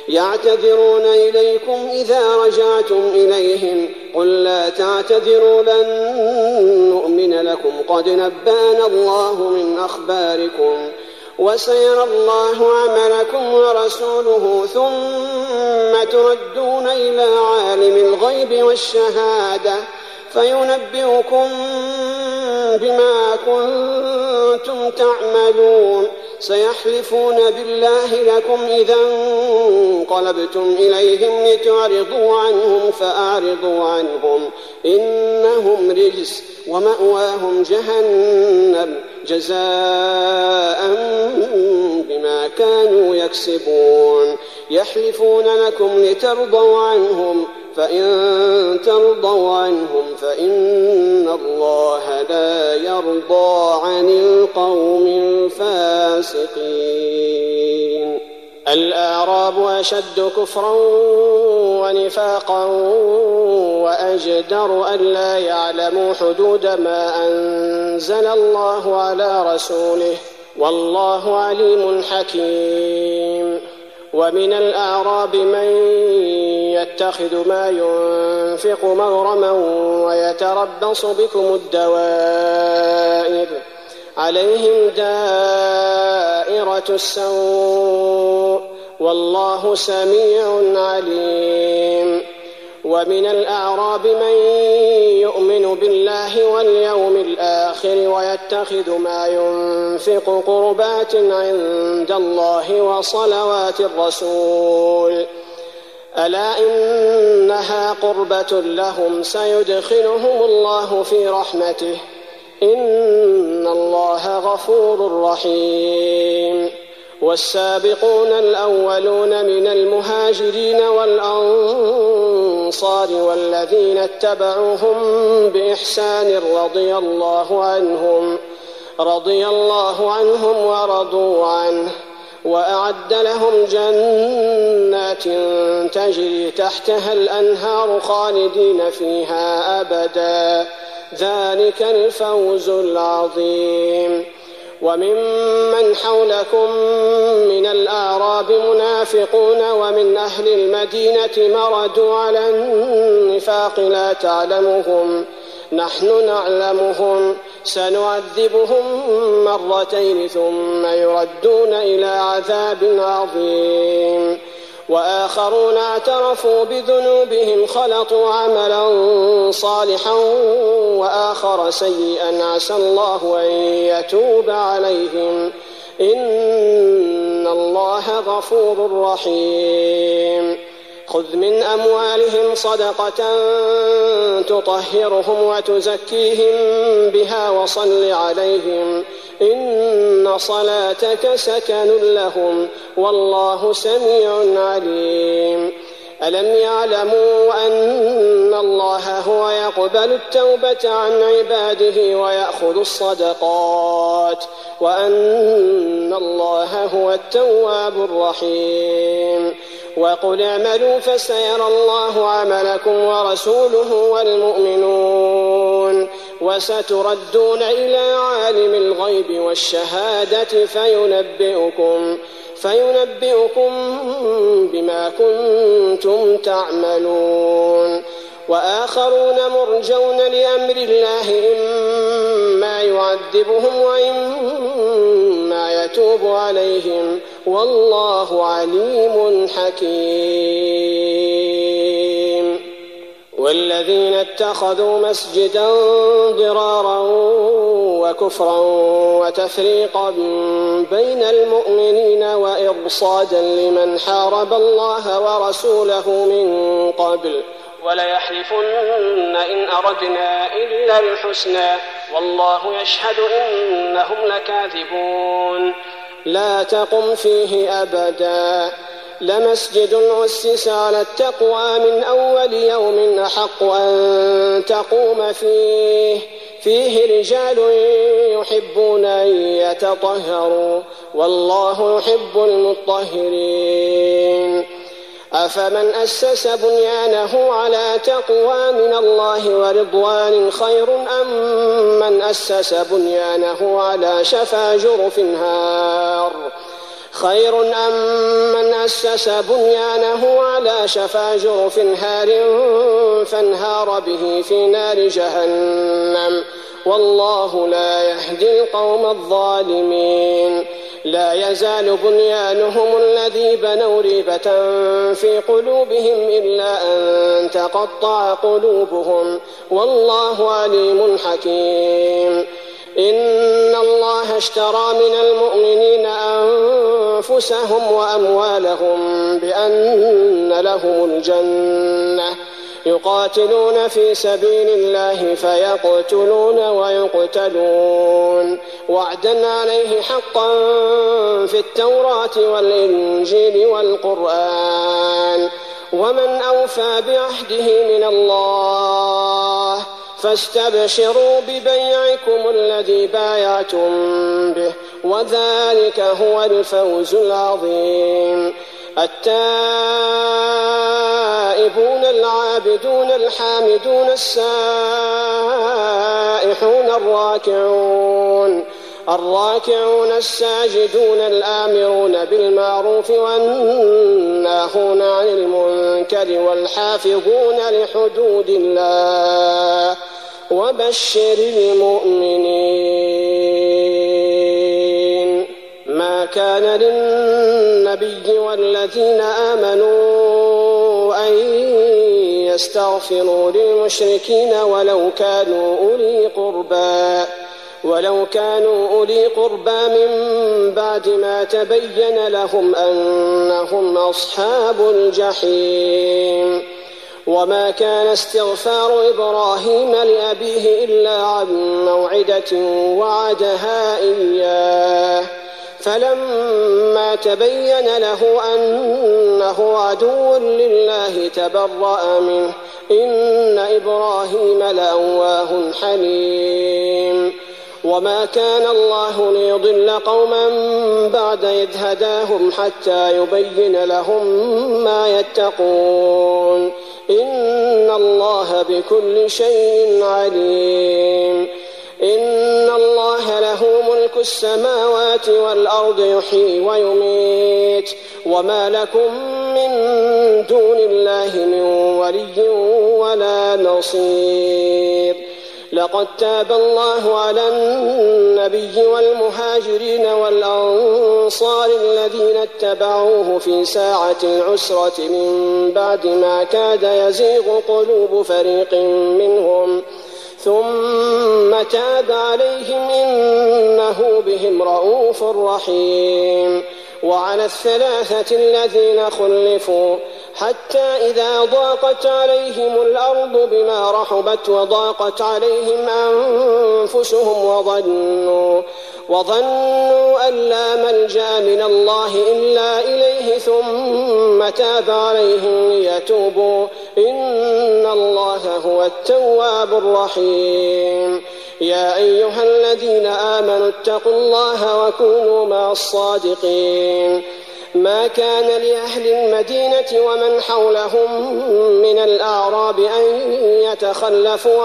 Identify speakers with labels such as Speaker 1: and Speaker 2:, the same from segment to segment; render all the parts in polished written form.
Speaker 1: يعتذرون إليكم إذا رجعتم إليهم قل لا تعتذروا لن نؤمن لكم قد نبأنا الله من أخباركم وسيرى الله عملكم ورسوله ثم تردون إلى عالم الغيب والشهادة فينبئكم بما كنتم تعملون سيحلفون بالله لكم إذا انقلبتم إليهم لتعرضوا عنهم فأعرضوا عنهم إنهم رجس ومأواهم جهنم جزاء بما كانوا يكسبون يحلفون لكم لترضوا عنهم فإن ترضوا عنهم فإن الله لا يرضى عن القوم الفاسقين. الأعراب أشد كفرا ونفاقا وأجدر ألا يعلموا حدود ما أنزل الله على رسوله والله عليم حكيم. ومن الأعراب من يتخذ ما ينفق مغرما ويتربص بكم الدوائر عليهم دائرة السوء والله سميع عليم. ومن الأعراب من يؤمن بالله واليوم الآخر ويتخذ ما ينفق قربات عند الله وصلوات الرسول ألا إنها قربة لهم سيدخلهم الله في رحمته إن الله غفور رحيم. والسابقون الأولون من المهاجرين والأنصار والذين اتبعوهم بإحسان رضي الله عنهم ورضوا عنه وأعد لهم جنات تجري تحتها الأنهار خالدين فيها أبدا ذلك الفوز العظيم. وممن حولكم من الأعراب منافقون ومن أهل المدينة مردوا على النفاق لا تعلمهم نحن نعلمهم سنعذبهم مرتين ثم يردون إلى عذاب عظيم. وآخرون اعترفوا بذنوبهم خلطوا عملا صالحا وآخر سيئا عسى الله أن يتوب عليهم إن الله غفور رحيم. خذ من أموالهم صدقة تطهرهم وتزكيهم بها وصل عليهم إن صلاتك سكن لهم والله سميع عليم. ألم يعلموا أن الله هو يقبل التوبة عن عباده ويأخذ الصدقات وأن الله هو التواب الرحيم. وقل اعملوا فسيرى الله عملكم ورسوله والمؤمنون وستردون إلى عالم الغيب والشهادة فينبئكم بما كنتم تعملون. وآخرون مرجون لأمر الله إما يعذبهم وإما يتوب عليهم والله عليم حكيم. والذين اتخذوا مسجدا ضرارا وكفرا وتفريقا بين المؤمنين وإرصادا لمن حارب الله ورسوله من قبل وليحلفن إن أردنا إلا الحسنى والله يشهد إنهم لكاذبون. لا تقم فيه أبدا لمسجد أسس على التقوى من أول يوم أحق أن تقوم فيه رجال يحبون أن يتطهروا والله يحب المطهرين. أفمن أسس بنيانه على تقوى من الله ورضوان خير أم من أسس بنيانه على شفا جرف خير أم من أسس بنيانه على شفا جرف هار فانهار به في نار جهنم والله لا يهدي القوم الظالمين. لا يزال بنيانهم الذي بنوا ريبة في قلوبهم إلا أن تقطع قلوبهم والله عليم حكيم. إن الله اشترى من المؤمنين أنفسهم وأموالهم بأن لهم الجنة يقاتلون في سبيل الله فيقتلون ويقتلون وعدا عليه حقا في التوراة والإنجيل والقرآن ومن أوفى بعهده من الله فاستبشروا ببيعكم الذي بايعتم به وذلك هو الفوز العظيم. التائبون العابدون الحامدون السائحون الراكعون الساجدون الآمرون بالمعروف والناهون عن المنكر والحافظون لحدود الله وبشر المؤمنين. ما كان للنبي والذين آمنوا أن يستغفروا للمشركين ولو كانوا أولي قربى من بعد ما تبين لهم أنهم أصحاب الجحيم. وما كان استغفار إبراهيم لأبيه إلا عن موعدة وعدها إياه فلما تبين له أنه عدو لله تبرأ منه إن إبراهيم لأواه حليم. وما كان الله ليضل قوما بعد إذ هداهم حتى يبين لهم ما يتقون إن الله بكل شيء عليم. إن الله له ملك السماوات والأرض يحيي ويميت وما لكم من دون الله من ولي ولا نصير. لقد تاب الله على النبي والمهاجرين والأنصار الذين اتبعوه في ساعة العسرة من بعد ما كاد يزيغ قلوب فريق منهم ثم تاب عليهم إنه بهم رءوف رحيم. وعلى الثلاثة الذين خلفوا حتى إذا ضاقت عليهم الأرض بما رحبت وضاقت عليهم أنفسهم وظنوا أن لا ملجأ من الله إلا إليه ثم تاب عليهم ليتوبوا إن الله هو التواب الرحيم. يا أيها الذين آمنوا اتقوا الله وكونوا مع الصادقين. ما كان لأهل المدينة ومن حولهم من الأعراب أن يتخلفوا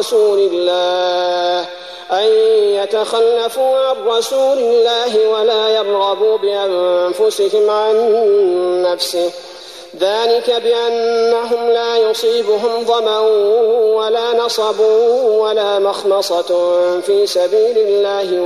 Speaker 1: عن رسول الله ولا يرغبوا بأنفسهم عن نفسه ذلك بأنهم لا يصيبهم ظمأ ولا نصب ولا مخمصة في سبيل الله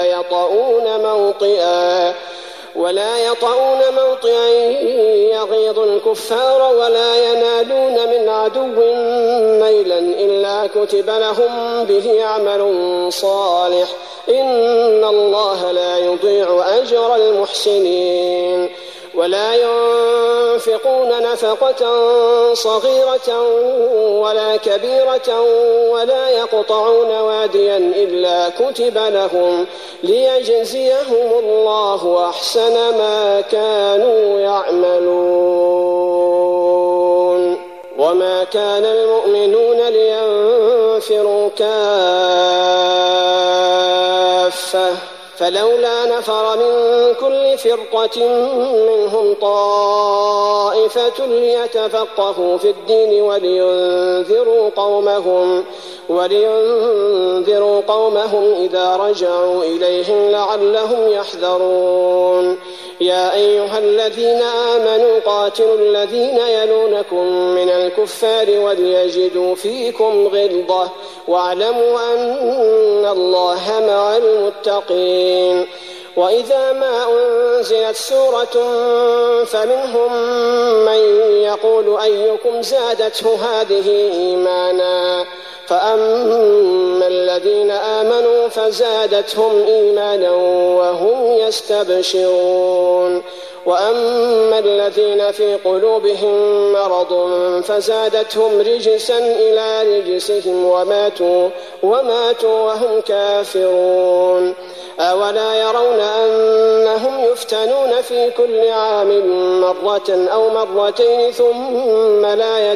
Speaker 1: ولا يطؤون موطئا يغيظ الكفار ولا ينالون من عدو نيلا إلا كتب لهم به عمل صالح إن الله لا يضيع أجر المحسنين. ولا ينفقون نفقة صغيرة ولا كبيرة ولا يقطعون واديا إلا كتب لهم ليجزيهم الله أحسن ما كانوا يعملون. وما كان المؤمنون لينفروا كافة فلولا نفر من كل فرقة منهم طائفة ليتفقهوا في الدين ولينذروا قومهم إذا رجعوا إليهم لعلهم يحذرون. يا أيها الذين آمنوا قاتلوا الذين يلونكم من الكفار وليجدوا فيكم غلظة واعلموا أن الله مع المتقين. وإذا ما أنزلت سورة فمنهم من يقول أيكم زادته هذه إيمانا فأما الذين آمنوا فزادتهم إيمانا وهم يستبشرون وأما الذين في قلوبهم مرض فزادتهم رجسا إلى رجسهم وماتوا وهم كافرون. أولا يرون أنهم يفتنون في كل عام مرة أو مرتين ثم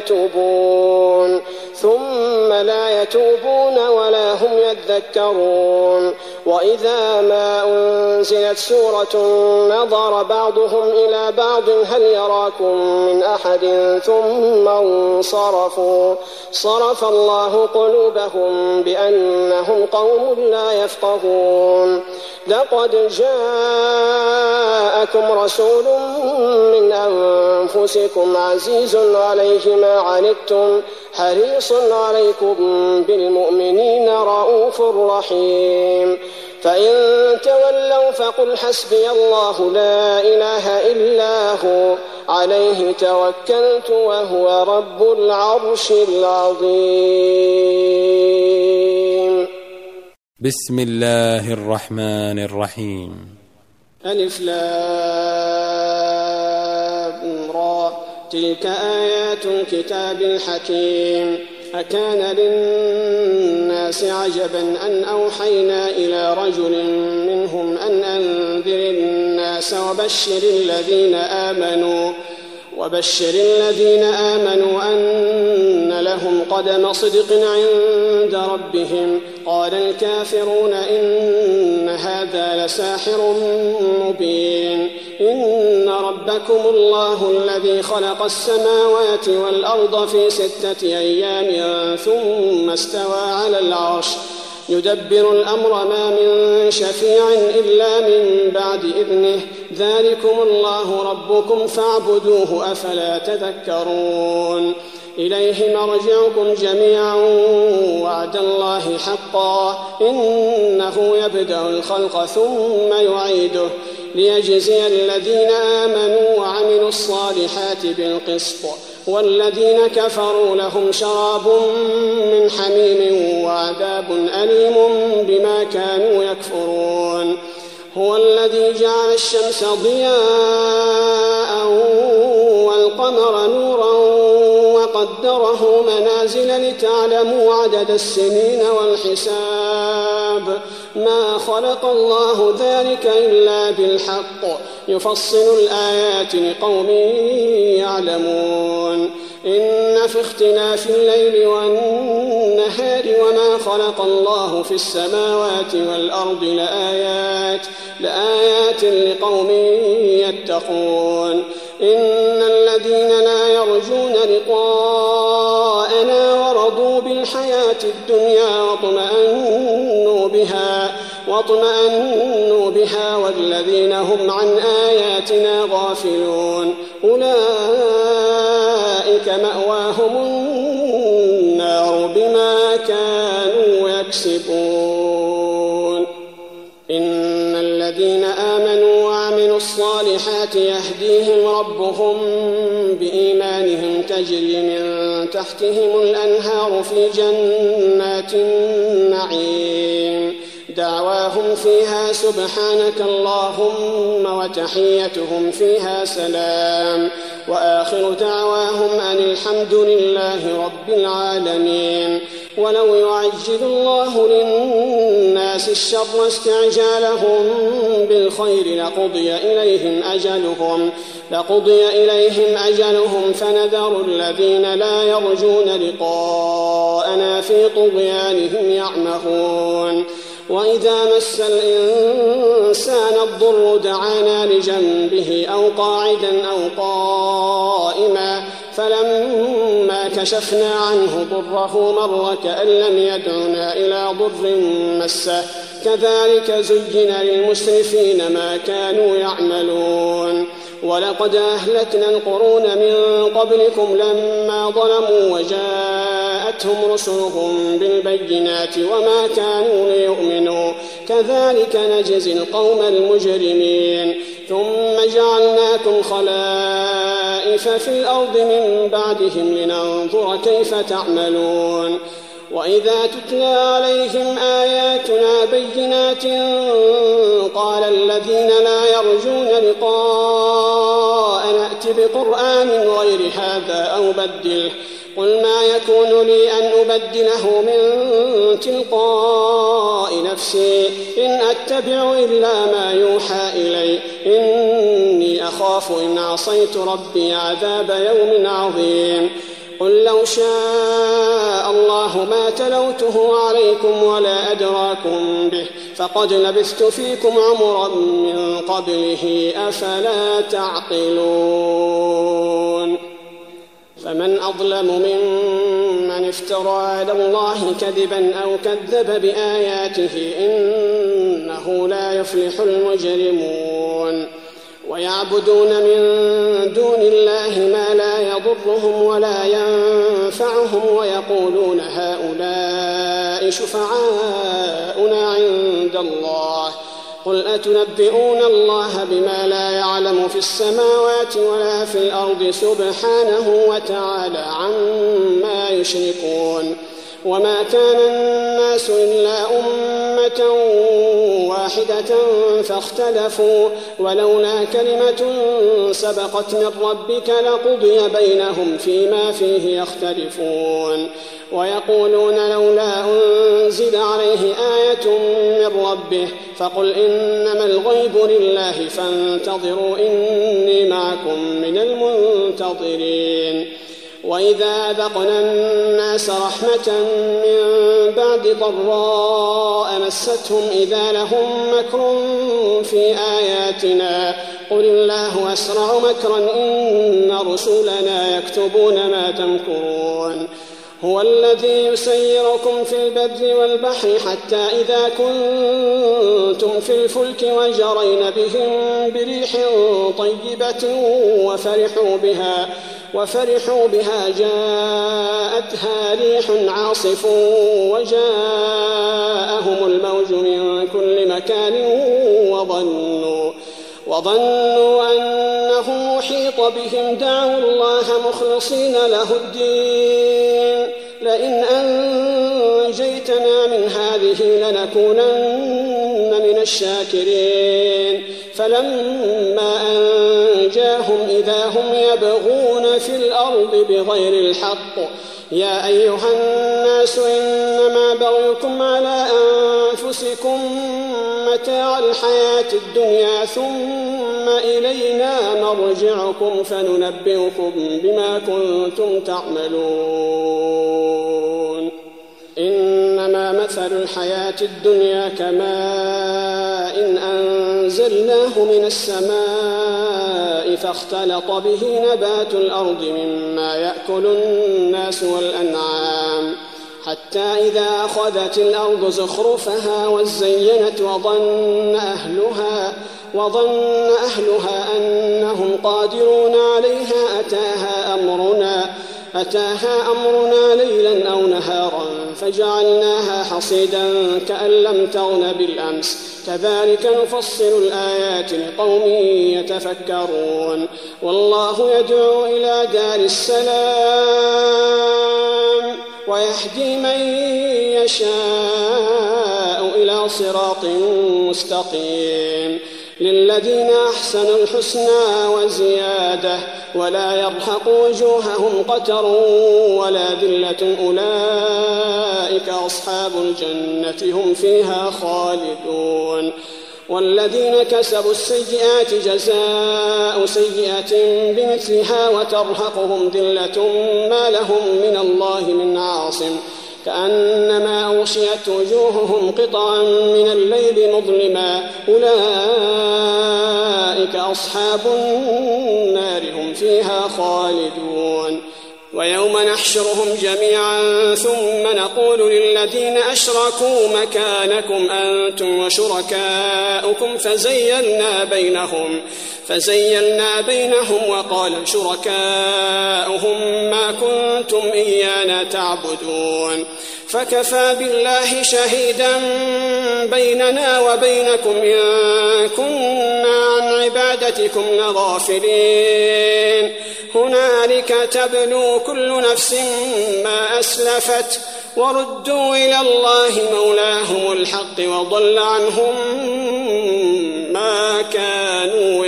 Speaker 1: لا يتوبون ولا هم يذكرون. وإذا ما أنزلت سورة نظر بعضهم إلى بعض هل يراكم من أحد ثم انصرفوا صرف الله قلوبهم بأنهم قوم لا يفقهون. لقد جاءكم رسول من أنفسكم عزيز عليه ما عنتم حريص عليكم بالمؤمنين رؤوف رحيم. فإن تولوا فقل حسبي الله لا إله إلا هو عليه توكلت وهو رب العرش العظيم.
Speaker 2: بسم الله الرحمن الرحيم.
Speaker 1: ألف لام را تلك آيات الكتاب الحكيم. أكان للناس عجبا أن أوحينا إلى رجل منهم أن أنذر الناس وبشر الذين آمنوا أن لهم قدم صدق عند ربهم. قال الكافرون إن هذا لساحر مبين. إن ربكم الله الذي خلق السماوات والأرض في 6 أيام ثم استوى على العرش يدبر الأمر ما من شفيع إلا من بعد إذنه. ذلكم الله ربكم فاعبدوه أفلا تذكرون. إليه مرجعكم جميعا وعد الله حقا إنه يبدأ الخلق ثم يعيده ليجزي الذين آمنوا وعملوا الصالحات بالقسط والذين كفروا لهم شراب من حميم وعذاب أليم بما كانوا يكفرون. هو الذي جعل الشمس ضياء والقمر نورا وقدره منازل لتعلموا عدد السنين والحساب. ما خلق الله ذلك إلا بالحق يفصل الآيات لقوم يعلمون. إن في اختلاف الليل والنهار وما خلق الله في السماوات والأرض لآيات لقوم يتقون. إن الذين لا يرجون لقاءنا ورضوا بالحياة الدنيا واطمأنوا بها والذين هم عن آياتنا غافلون أولئك مأواهم النار بما كانوا يكسبون. إن الذين آمنوا وعملوا الصالحات يهديهم ربهم بإيمانهم تجري من تحتهم الأنهار في جنات النعيم. دعواهم فيها سبحانك اللهم وتحيتهم فيها سلام وآخر دعواهم أن الحمد لله رب العالمين. ولو يعجل الله للناس الشر استعجالهم بالخير لقضي إليهم أجلهم فنذر الذين لا يرجون لقاءنا في طغيانهم يعمهون. وإذا مس الإنسان الضر دعانا لجنبه أو قاعدا أو قائما فلما كشفنا عنه ضره مر كأن لم يدعنا إلى ضر مسه كذلك زين للمسرفين ما كانوا يعملون ولقد أهلكنا القرون من قبلكم لما ظلموا وجاءتهم رسلهم بالبينات وما كانوا ليؤمنوا كذلك نجزي القوم المجرمين ثم جعلناكم خلائف في الأرض من بعدهم لننظر كيف تعملون وإذا تتلى عليهم آياتنا بينات قال الذين لا يرجون لقاء نأت بقرآن غير هذا أو بدله قل ما يكون لي أن أبدله من تلقاء نفسي إن أتبع إلا ما يوحى إلي إني أخاف إن عصيت ربي عذاب يوم عظيم قل لو شاء الله ما تلوته عليكم ولا أدراكم به فقد لبثت فيكم عمرا من قبله أفلا تعقلون فمن أظلم ممن افترى على الله كذبا أو كذب بآياته إنه لا يفلح المجرمون ويعبدون من دون الله ما لا يضرهم ولا ينفعهم ويقولون هؤلاء شفعاؤنا عند الله قل أتنبئون الله بما لا يعلم في السماوات ولا في الأرض سبحانه وتعالى عما يشركون وما كان الناس إلا أمة واحدة فاختلفوا ولولا كلمة سبقت من ربك لقضي بينهم فيما فيه يختلفون ويقولون لولا أنزل عليه آية من ربه فقل إنما الغيب لله فانتظروا إني معكم من المنتظرين وإذا أذقنا الناس رحمة من بعد ضراء مستهم إذا لهم مكر في آياتنا قل الله أسرع مكرا إن رسلنا يكتبون ما تمكرون هو الذي يسيركم في البر والبحر حتى إذا كنتم في الفلك وجرين بهم بريح طيبة وفرحوا بها جاءتها ريح عاصف وجاءهم الموج من كل مكان وظنوا أنه محيط بهم دعوا الله مخلصين له الدين لئن أنجيتنا من هذه لنكونن من الشاكرين فلما أنجاهم إذا هم يبغون في الأرض بغير الحق يا أيها الناس إنما بغيكم على أنفسكم متاع الحياة الدنيا ثم إلينا مرجعكم فننبئكم بما كنتم تعملون إنما مثل الحياة الدنيا كماء إن أنزلناه من السماء فاختلط به نبات الأرض مما يأكل الناس والأنعام حتى إذا أخذت الأرض زخرفها وزينت وظن أهلها أنهم قادرون عليها أتاها أمرنا ليلا أو نهارا فجعلناها حصيدا كأن لم تغن بالأمس كذلك نفصل الآيات لقوم يتفكرون والله يدعو إلى دار السلام ويهدي من يشاء إلى صراط مستقيم للذين أحسنوا الحسنى وزيادة ولا يرهق وجوههم قتر ولا ذلة أولئك أصحاب الجنة هم فيها خالدون والذين كسبوا السيئات جزاء سيئة بمثلها وترهقهم ذلة ما لهم من الله من عاصم كأنما أغشيت وجوههم قطعا من الليل مظلما أولئك أصحاب النار هم فيها خالدون ويوم نحشرهم جميعا ثم نقول للذين أشركوا مكانكم أنتم وشركاؤكم فزيلنا بينهم وقال شركاؤهم ما كنتم إيانا تعبدون فكفى بالله شهيدا بيننا وبينكم إن كنا عن عبادتكم لغافلين هنالك تبلو كل نفس ما أسلفت وردوا إلى الله مولاهم الحق وضل عنهم ما كانوا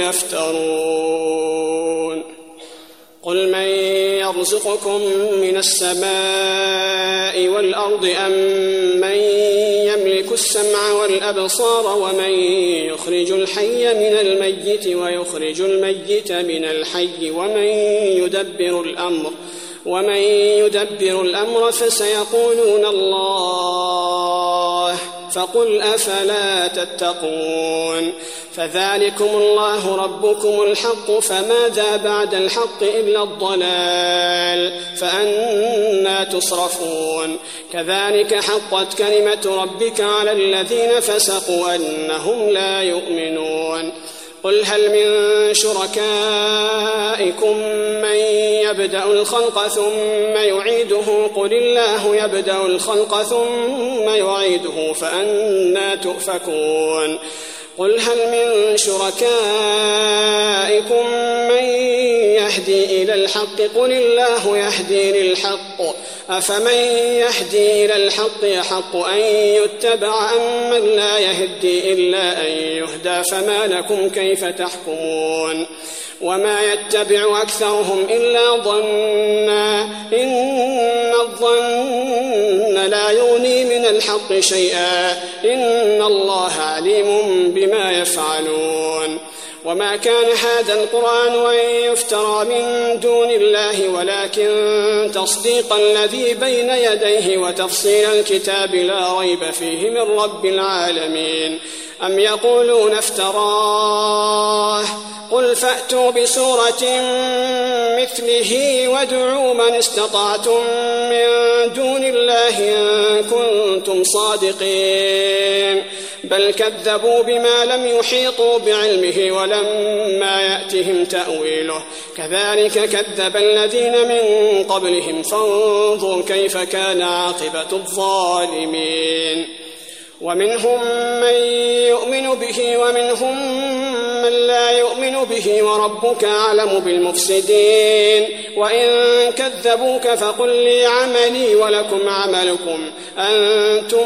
Speaker 1: يفترون قل من يرزقكم من السماء والأرض أم من يملك السمع والأبصار ومن يخرج الحي من الميت ويخرج الميت من الحي ومن يدبر الأمر فسيقولون الله فقل أفلا تتقون فذلكم الله ربكم الحق فماذا بعد الحق إلا الضلال فأنى تصرفون كذلك حقت كلمة ربك على الذين فسقوا أنهم لا يؤمنون قل هل من شركائكم من يبدأ الخلق ثم يعيده قل الله يبدأ الخلق ثم يعيده فأنى تؤفكون قل هل من شركائكم من يهدي إلى الحق قل الله يهدي للحق أفمن يهدي إلى الحق يحق أن يتبع أم من لا يهدي إلا أن يهدى فما لكم كيف تحكمون وما يتبع أكثرهم إلا ظنا إن الظن لا يغني من الحق شيئا إن الله عليم بما يفعلون وما كان هذا القرآن أن يفترى من دون الله ولكن تصديق الذي بين يديه وتفصيل الكتاب لا ريب فيه من رب العالمين أم يقولون افتراه قل فأتوا بسورة مثله وادعوا من استطعتم من دون الله إن كنتم صادقين بل كذبوا بما لم يحيطوا بعلمه ولما يأتهم تأويله كذلك كذب الذين من قبلهم فانظر كيف كان عاقبة الظالمين ومنهم من يؤمن به ومنهم من لا يؤمن به وربك أعلم بالمفسدين وإن كذبوك فقل لي عملي ولكم عملكم أنتم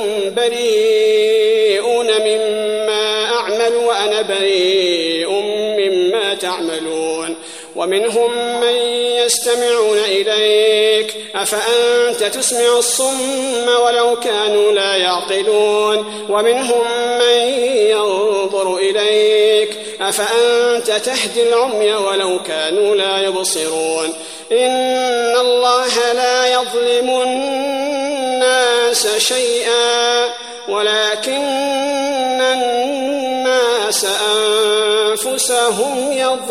Speaker 1: بريئون مما أعمل وأنا بريء مما تعملون ومنهم من يستمعون إليك أفأنت تسمع الصم ولو كانوا لا يعقلون ومنهم من ينظر إليك أفأنت تهدي العمي ولو كانوا لا يبصرون إن الله لا يظلم الناس شيئا ولكن الناس أنفسهم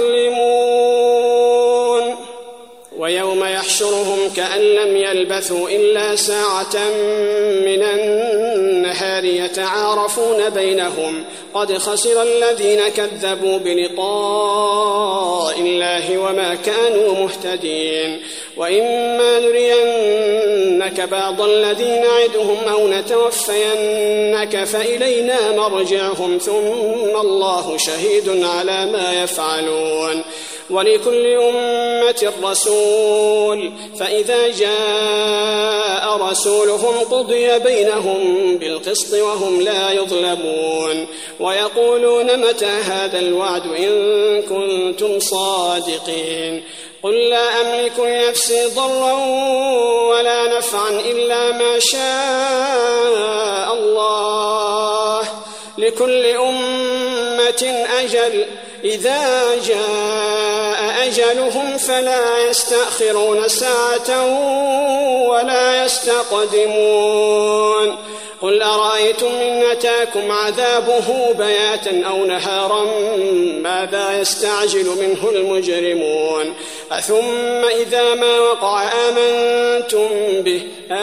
Speaker 1: يظلمون ويوم يحشرهم كأن لم يلبثوا إلا ساعة من النهار يتعارفون بينهم قد خسر الذين كذبوا بلقاء الله وما كانوا مهتدين وإما نرينك بعض الذي نعدهم أو نتوفينك فإلينا مرجعهم ثم الله شهيد على ما يفعلون ولكل أمة رسول فإذا جاء رسولهم قضي بينهم بالقسط وهم لا يظلمون ويقولون متى هذا الوعد إن كنتم صادقين قل لا أملك لنفسي ضرا ولا نفعا إلا ما شاء الله لكل أمة أجل إذا جاء أجلهم فلا يستأخرون ساعة ولا يستقدمون قل أرأيتم إن أتاكم عذابه بياتا أو نهارا ماذا يستعجل منه المجرمون أثم إذا ما وقع آمنتم به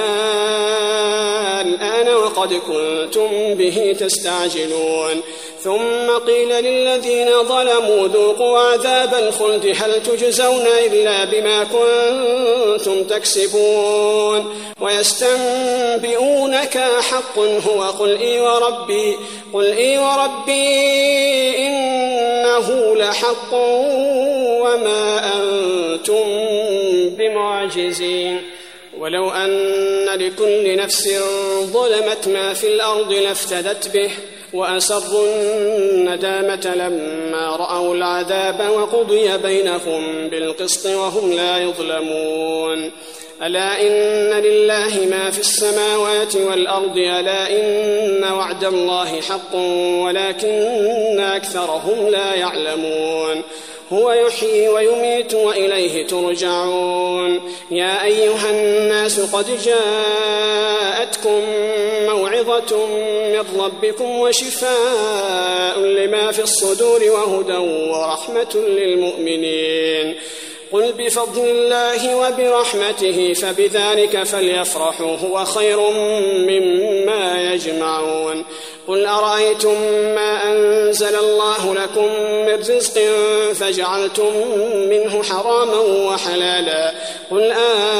Speaker 1: الآن وقد كنتم به تستعجلون ثم قيل للذين ظلموا ذوقوا عذاب الخلد هل تجزون إلا بما كنتم تكسبون ويستنبئونك حق هو قل إي وربي إنه لحق وما أنتم بمعجزين ولو أن لكل نفس ظلمت ما في الأرض لافتدت به وأسروا الندامة لما رأوا العذاب وقضي بينهم بالقسط وهم لا يظلمون ألا إن لله ما في السماوات والأرض ألا إن وعد الله حق ولكن أكثرهم لا يعلمون هو يحيي ويميت وإليه ترجعون يا أيها الناس قد جاءتكم موعظة من ربكم وشفاء لما في الصدور وهدى ورحمة للمؤمنين قل بفضل الله وبرحمته فبذلك فليفرحوا هو خير مما يجمعون قل أرأيتم ما أنزل الله لكم من رزق فجعلتم منه حراما وحلالا قل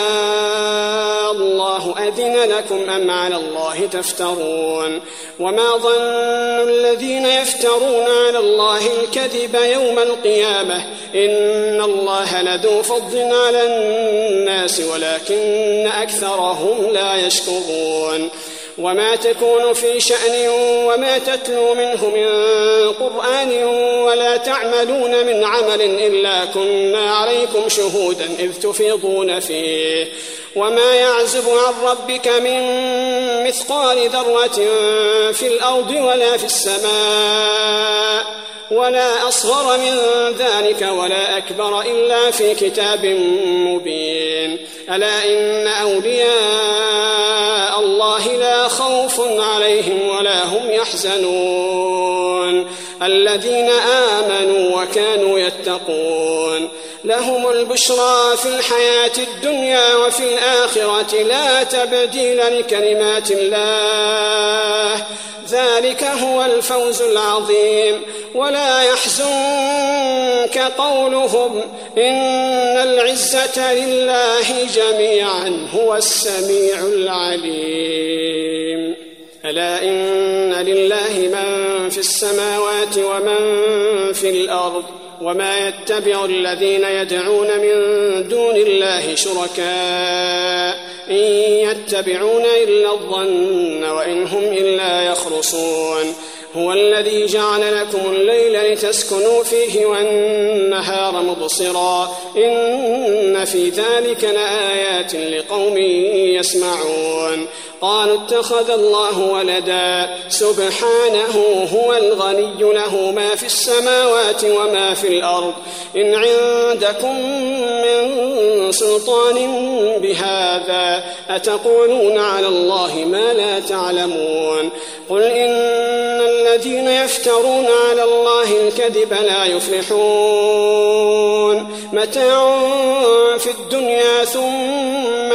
Speaker 1: الله أذن لكم أم على الله تفترون وما ظن الذين يفترون على الله الكذب يوم القيامة إن الله لذو فضل على الناس ولكن أكثرهم لا يشكرون وما تكون في شأن وما تتلو منه من قرآن ولا تعملون من عمل إلا كنا عليكم شهودا إذ تفيضون فيه وما يعزب عن ربك من مثقال ذرة في الأرض ولا في السماء ولا أصغر من ذلك ولا أكبر إلا في كتاب مبين ألا إن أولياء الله لا خوف عليهم ولا هم يحزنون الذين آمنوا وكانوا يتقون لهم البشرى في الحياة الدنيا وفي الآخرة لا تبديل لكلمات الله ذلك هو الفوز العظيم ولا يحزنك قولهم إن العزة لله جميعا هو السميع العليم ألا إن لله من في السماوات ومن في الأرض وما يتبع الذين يدعون من دون الله شركاء إن يتبعون إلا الظن وإن هم إلا يخرصون هو الذي جعل لكم الليل لتسكنوا فيه والنهار مبصرا إن في ذلك لآيات لقوم يسمعون قالوا اتخذ الله ولدا سبحانه هو الغني له ما في السماوات وما في الأرض إن عندكم من سلطان بهذا أتقولون على الله ما لا تعلمون قل إن الذين يفترون على الله الكذب لا يفلحون متاع في الدنيا ثم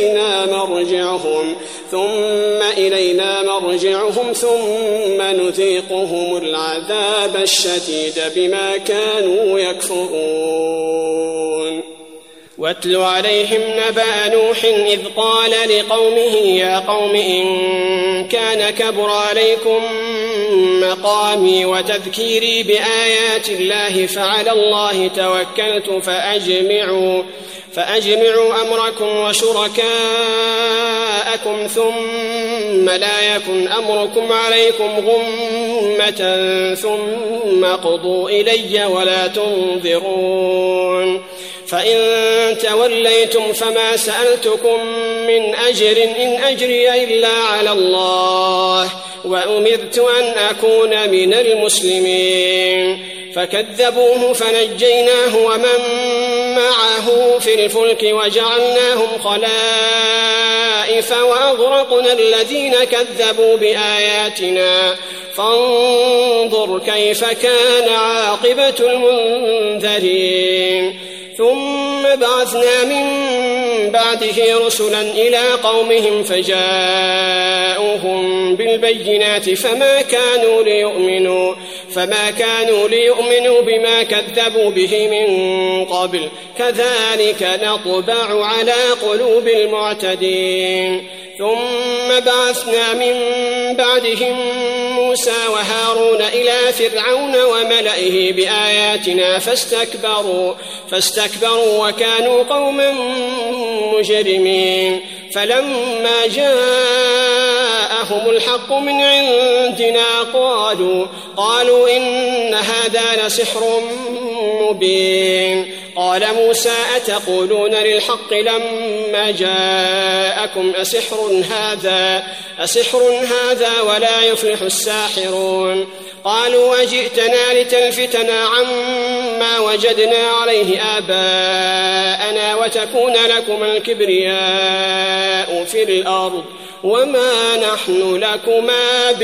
Speaker 1: إلينا مرجعهم ثم نذيقهم العذاب الشديد بما كانوا يكفرون واتل عليهم نبأ نوح إذ قال لقومه يا قوم إن كان كبر عليكم مقامي وتذكيري بآيات الله فعلى الله توكلت فأجمعوا أمركم وشركاءكم ثم لا يكن أمركم عليكم غمة ثم قضوا إلي ولا تنظرون فإن توليتم فما سألتكم من أجر إن أجري إلا على الله وأمرت أن أكون من المسلمين فكذبوه فنجيناه ومن معه في الفلك وجعلناهم خلائف وأغرقنا الذين كذبوا بآياتنا فانظر كيف كان عاقبة المنذرين ثم بعثنا من بعده رسلا إلى قومهم فجاءوهم بالبينات فما كانوا ليؤمنوا بما كذبوا به من قبل كذلك نطبع على قلوب المعتدين ثم بعثنا من بعدهم موسى وهارون إلى فرعون وملئه بآياتنا فاستكبروا وكانوا قوما مجرمين فلما جاءهم الحق من عندنا قالوا إن هذا لسحر مبين قال موسى أتقولون للحق لما جاءكم أسحر هذا ولا يفلح الساحرون قالوا وجئتنا لتلفتنا عما وجدنا عليه آباءنا وتكون لكم الكبرياء في الأرض وما نحن لكما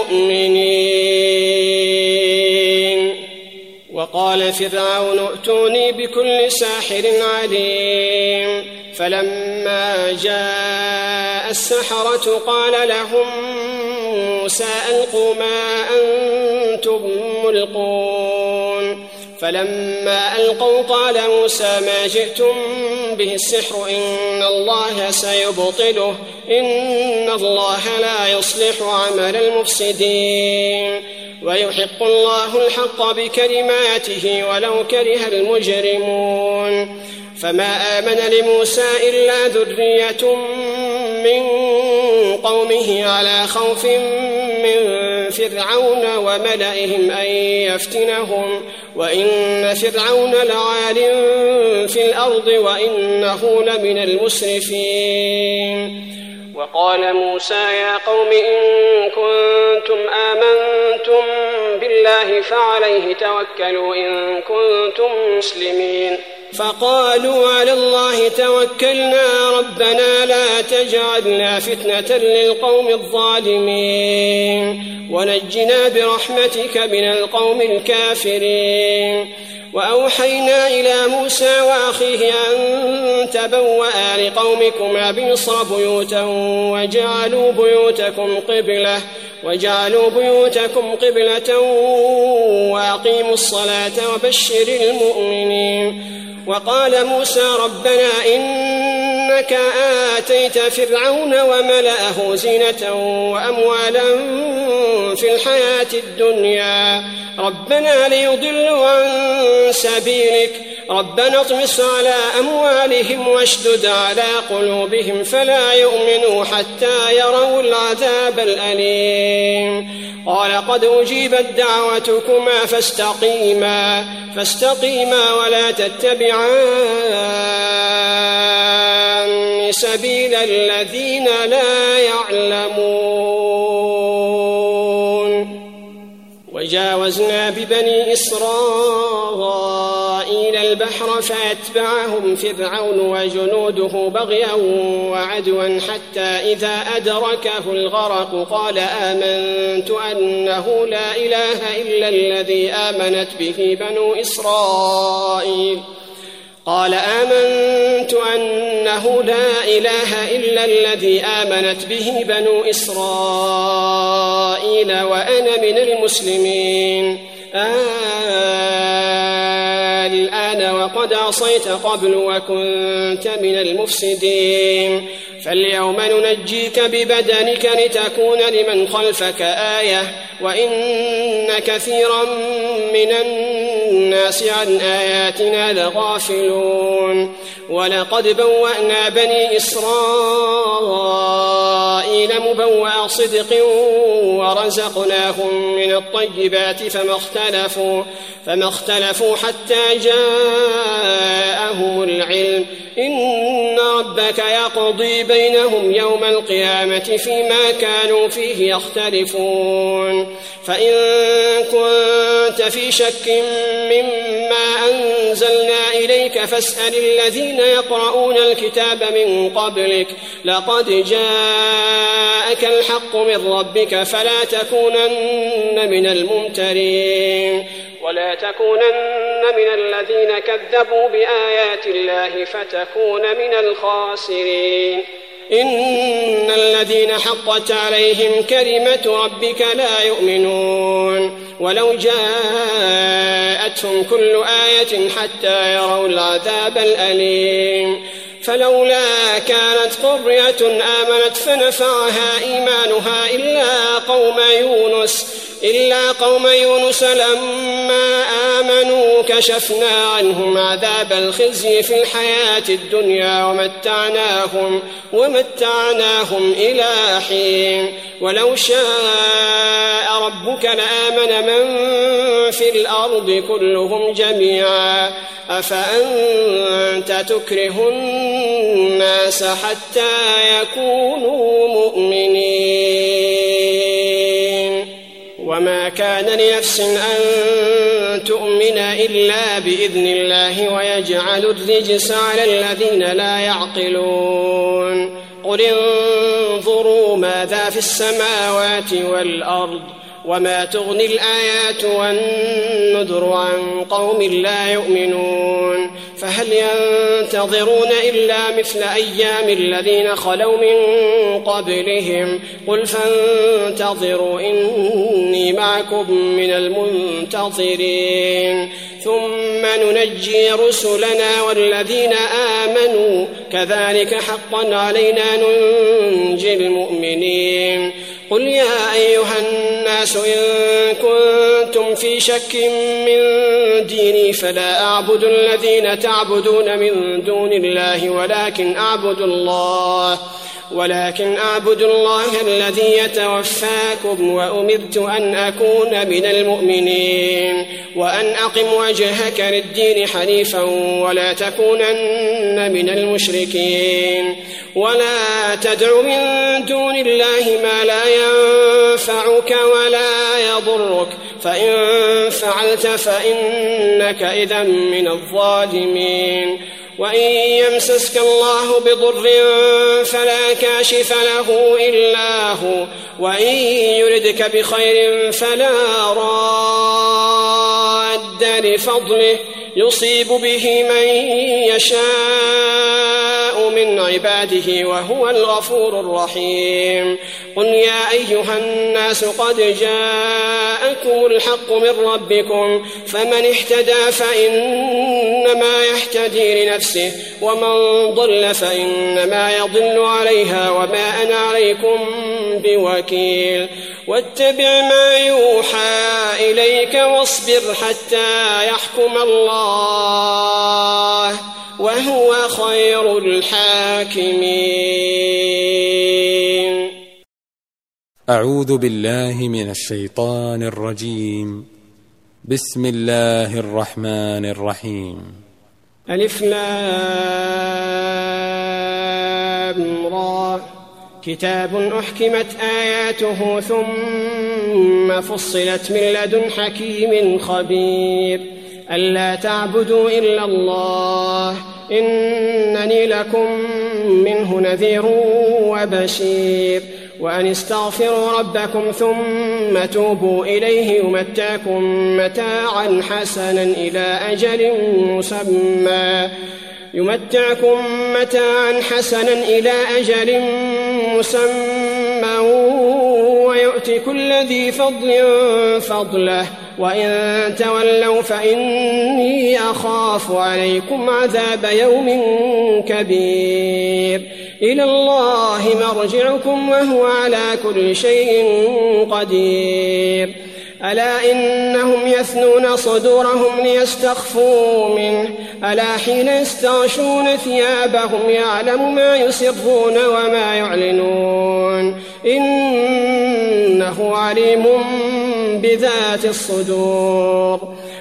Speaker 1: بمؤمنين وقال فرعون ائتوني بكل ساحر عليم فلما جاء السحرة قال لهم موسى ألقوا ما أنتم ملقون فلما ألقوا قال موسى ما جئتم به السحر إن الله سيبطله إن الله لا يصلح عمل المفسدين ويحق الله الحق بكلماته ولو كره المجرمون فما آمن لموسى إلا ذرية من قومه على خوف من فرعون وملئهم أن يفتنهم وإن فرعون لعال في الأرض وإنه لمن المسرفين وقال موسى يا قوم إن كنتم آمنتم بالله فعليه توكلوا إن كنتم مسلمين فقالوا على الله توكلنا ربنا لا تجعلنا فتنة للقوم الظالمين ونجنا برحمتك من القوم الكافرين وأوحينا إلى موسى وأخيه أن تبوأ لقومكما بمصر بيوتا وجعلوا بيوتكم قبلة وأقيموا الصلاة وبشر المؤمنين وقال موسى ربنا إنك آتيت فرعون وملأه زينة وأموالا في الحياة الدنيا ربنا ليضلوا عن سبيلك ربنا اطمس على أموالهم واشدد على قلوبهم فلا يؤمنوا حتى يروا العذاب الأليم قال قد أجيبت دعوتكما فاستقيما ولا تتبعان سبيل الذين لا يعلمون وجاوزنا ببني إسرائيل البحر فأتبعهم فرعون وجنوده بغيا وعدوا حتى إذا أدركه الغرق قال آمنت أنه لا إله إلا الذي آمنت به بنو إسرائيل وأنا من المسلمين الآن وقد عصيت قبل وكنت من المفسدين فاليوم ننجيك ببدنك لتكون لمن خلفك آية وإن كثيرا من الناس عن آياتنا لغافلون ولقد بوأنا بني إسرائيل مبوأ صدق ورزقناهم من الطيبات فما اختلفوا حتى جاءهم العلم إن ربك يقضي بينهم يوم القيامة فيما كانوا فيه يختلفون فإن كنت في شك مما أنزلنا إليك فاسأل الذين يقرؤون الكتاب من قبلك لقد جاءك الحق من ربك فلا تكونن من الممترين ولا تكونن من الذين كذبوا بآيات الله فتكون من الخاسرين إن الذين حقت عليهم كلمة ربك لا يؤمنون ولو جاءتهم كل آية حتى يروا العذاب الأليم فلولا كانت قرية آمنت فنفعها إيمانها إلا قوم يونس لما آمنوا كشفنا عنهم عذاب الخزي في الحياة الدنيا ومتعناهم إلى حين ولو شاء ربك لآمن من في الأرض كلهم جميعا أفأنت تكره الناس حتى يكونوا مؤمنين وما كان لنفس أن تؤمن إلا بإذن الله ويجعل الرجس على الذين لا يعقلون قل انظروا ماذا في السماوات والأرض وما تغني الآيات والنذر عن قوم لا يؤمنون فهل ينتظرون إلا مثل أيام الذين خلوا من قبلهم قل فانتظروا إني معكم من المنتظرين ثم ننجي رسلنا والذين آمنوا كذلك حقا علينا ننجي المؤمنين قل يا أيها الناس إن كنتم في شك من ديني فلا أعبد الذين تعبدون من دون الله ولكن أعبد الله الذي يتوفاكم وأمرت أن أكون من المؤمنين وأن أقم وجهك للدين حنيفا ولا تكونن من المشركين ولا تدع من دون الله ما لا ينفعك ولا يضرك فإن فعلت فإنك إذا من الظالمين وإن يمسسك الله بضر فلا كاشف له إلا هو وإن يردك بخير فلا راد لفضله يصيب به من يشاء من عباده وهو الغفور الرحيم قل يا أيها الناس قد جاءكم الحق من ربكم فمن اهتدى فإنما يهتدي لنفسه ومن ضل فإنما يضل عليها وما أنا عليكم بوكيل واتبع ما يوحى إليك واصبر حتى يحكم الله وهو خير الحاكمين.
Speaker 2: أعوذ بالله من الشيطان الرجيم. بسم الله الرحمن الرحيم.
Speaker 1: ألف لام را كتاب أحكمت آياته ثم فصلت من لدن حكيم خبير ألا تعبدوا إلا الله إنني لكم منه نذير وبشير وأن استغفروا ربكم ثم توبوا إليه يمتعكم متاعا حسنا إلى أجل مسمى ويؤت كل ذي فضل فضله وإن تولوا فإني أخاف عليكم عذاب يوم كبير إلى الله مرجعكم وهو على كل شيء قدير ألا إنهم يثنون صدورهم ليستخفوا منه ألا حين يستغشون ثيابهم يعلم ما يسرون وما يعلنون إنه عليم بذات الصدور